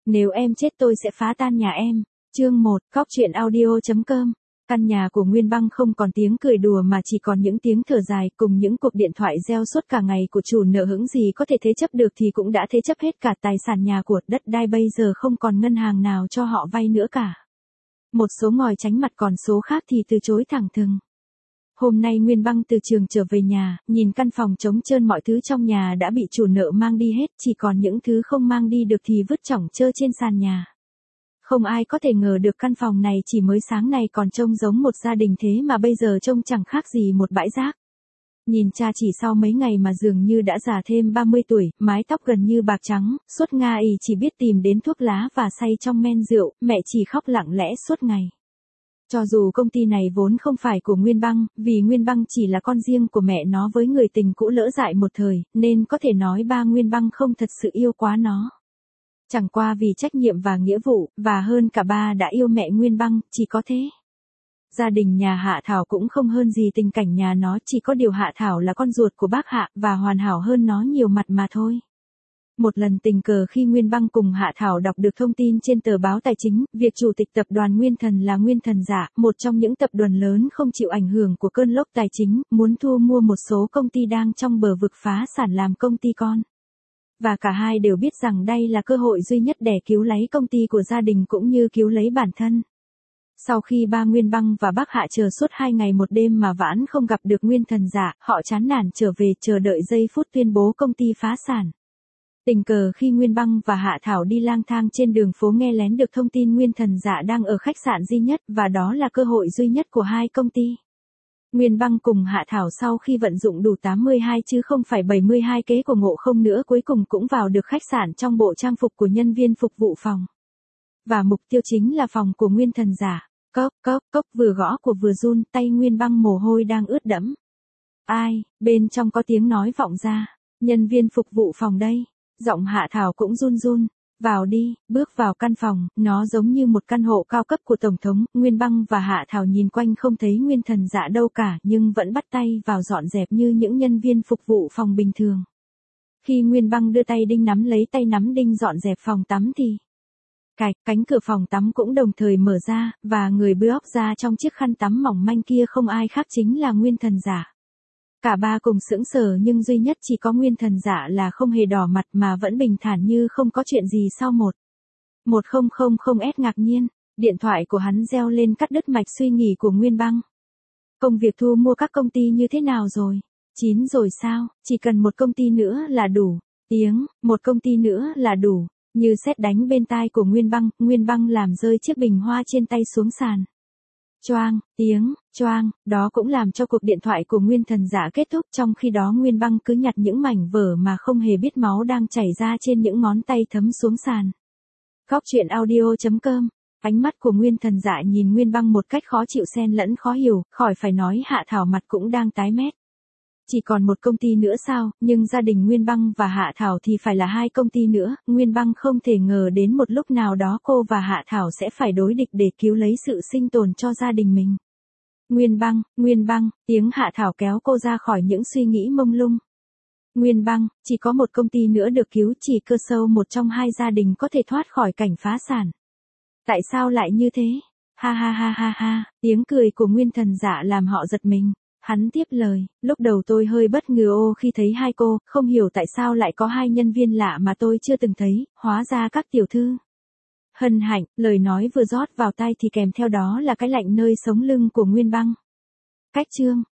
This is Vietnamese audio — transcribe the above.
Nếu em chết tôi sẽ phá tan nhà em. Chương 1, Cóc truyện audio.com. Căn nhà của Nguyên Băng không còn tiếng cười đùa mà chỉ còn những tiếng thở dài cùng những cuộc điện thoại reo suốt cả ngày của chủ nợ hững gì có thể thế chấp được thì cũng đã thế chấp hết cả tài sản nhà của đất đai bây giờ không còn ngân hàng nào cho họ vay nữa cả. Một số ngòi tránh mặt còn số khác thì từ chối thẳng thừng. Hôm nay Nguyên Băng từ trường trở về nhà, nhìn căn phòng trống trơn mọi thứ trong nhà đã bị chủ nợ mang đi hết, chỉ còn những thứ không mang đi được thì vứt chỏng chơ trên sàn nhà. Không ai có thể ngờ được căn phòng này chỉ mới sáng này còn trông giống một gia đình thế mà bây giờ trông chẳng khác gì một bãi rác. Nhìn cha chỉ sau mấy ngày mà dường như đã già thêm 30 tuổi, mái tóc gần như bạc trắng, suốt ngày chỉ biết tìm đến thuốc lá và say trong men rượu, mẹ chỉ khóc lặng lẽ suốt ngày. Cho dù công ty này vốn không phải của Nguyên Băng, vì Nguyên Băng chỉ là con riêng của mẹ nó với người tình cũ lỡ dại một thời, nên có thể nói ba Nguyên Băng không thật sự yêu quá nó. Chẳng qua vì trách nhiệm và nghĩa vụ, và hơn cả ba đã yêu mẹ Nguyên Băng, chỉ có thế. Gia đình nhà Hạ Thảo cũng không hơn gì tình cảnh nhà nó, chỉ có điều Hạ Thảo là con ruột của bác Hạ và hoàn hảo hơn nó nhiều mặt mà thôi. Một lần tình cờ khi Nguyên Băng cùng Hạ Thảo đọc được thông tin trên tờ báo tài chính, việc chủ tịch tập đoàn Nguyên Thần là Nguyên Thần Giả, một trong những tập đoàn lớn không chịu ảnh hưởng của cơn lốc tài chính, muốn thu mua một số công ty đang trong bờ vực phá sản làm công ty con. Và cả hai đều biết rằng đây là cơ hội duy nhất để cứu lấy công ty của gia đình cũng như cứu lấy bản thân. Sau khi ba Nguyên Băng và bác Hạ chờ suốt 2 ngày một đêm mà vẫn không gặp được Nguyên Thần Giả, họ chán nản trở về chờ đợi giây phút tuyên bố công ty phá sản. Tình cờ khi Nguyên Băng và Hạ Thảo đi lang thang trên đường phố nghe lén được thông tin Nguyên Thần Giả đang ở khách sạn duy nhất và đó là cơ hội duy nhất của hai công ty. Nguyên Băng cùng Hạ Thảo sau khi vận dụng đủ 82 chứ không phải 72 kế của Ngộ Không nữa cuối cùng cũng vào được khách sạn trong bộ trang phục của nhân viên phục vụ phòng. Và mục tiêu chính là phòng của Nguyên Thần Giả. Cốc cốc cốc vừa gõ của vừa run, tay Nguyên Băng mồ hôi đang ướt đẫm. Ai, bên trong có tiếng nói vọng ra. Nhân viên phục vụ phòng đây. Giọng Hạ Thảo cũng run run. Vào đi, bước vào căn phòng, nó giống như một căn hộ cao cấp của Tổng thống. Nguyên Băng và Hạ Thảo nhìn quanh không thấy Nguyên Thần Giả đâu cả nhưng vẫn bắt tay vào dọn dẹp như những nhân viên phục vụ phòng bình thường. Khi Nguyên Băng đưa tay đinh nắm lấy tay nắm đinh dọn dẹp phòng tắm thì cánh cửa phòng tắm cũng đồng thời mở ra, và người bước ra trong chiếc khăn tắm mỏng manh kia không ai khác chính là Nguyên Thần Giả. Cả ba cùng sững sờ nhưng duy nhất chỉ có Nguyên Thần Giả là không hề đỏ mặt mà vẫn bình thản như không có chuyện gì sau 1000S ngạc nhiên. Điện thoại của hắn reo lên cắt đứt mạch suy nghĩ của Nguyên Băng. Công việc thu mua các công ty như thế nào rồi? Chín rồi sao? Chỉ cần một công ty nữa là đủ. Một công ty nữa là đủ. Như sét đánh bên tai của Nguyên Băng làm rơi chiếc bình hoa trên tay xuống sàn. Choang, choang, đó cũng làm cho cuộc điện thoại của Nguyên Thần Giả kết thúc, trong khi đó Nguyên Băng cứ nhặt những mảnh vở mà không hề biết máu đang chảy ra trên những ngón tay thấm xuống sàn. Cóc truyện audio.com. Ánh mắt của Nguyên Thần Giả nhìn Nguyên Băng một cách khó chịu xen lẫn khó hiểu, khỏi phải nói Hạ Thảo mặt cũng đang tái mét. Chỉ còn một công ty nữa sao, nhưng gia đình Nguyên Băng và Hạ Thảo thì phải là 2 công ty nữa, Nguyên Băng không thể ngờ đến một lúc nào đó cô và Hạ Thảo sẽ phải đối địch để cứu lấy sự sinh tồn cho gia đình mình. Nguyên Băng, tiếng Hạ Thảo kéo cô ra khỏi những suy nghĩ mông lung. Nguyên Băng, chỉ có một công ty nữa được cứu, chỉ cơ sâu một trong 2 gia đình có thể thoát khỏi cảnh phá sản. Tại sao lại như thế? Ha ha ha ha ha, tiếng cười của Nguyên Thần Giả làm họ giật mình. Hắn tiếp lời, lúc đầu tôi hơi bất ngờ khi thấy 2 cô, không hiểu tại sao lại có 2 nhân viên lạ mà tôi chưa từng thấy, hóa ra các tiểu thư. Hân hạnh, lời nói vừa rót vào tai thì kèm theo đó là cái lạnh nơi sống lưng của Nguyên Băng. Cách chương,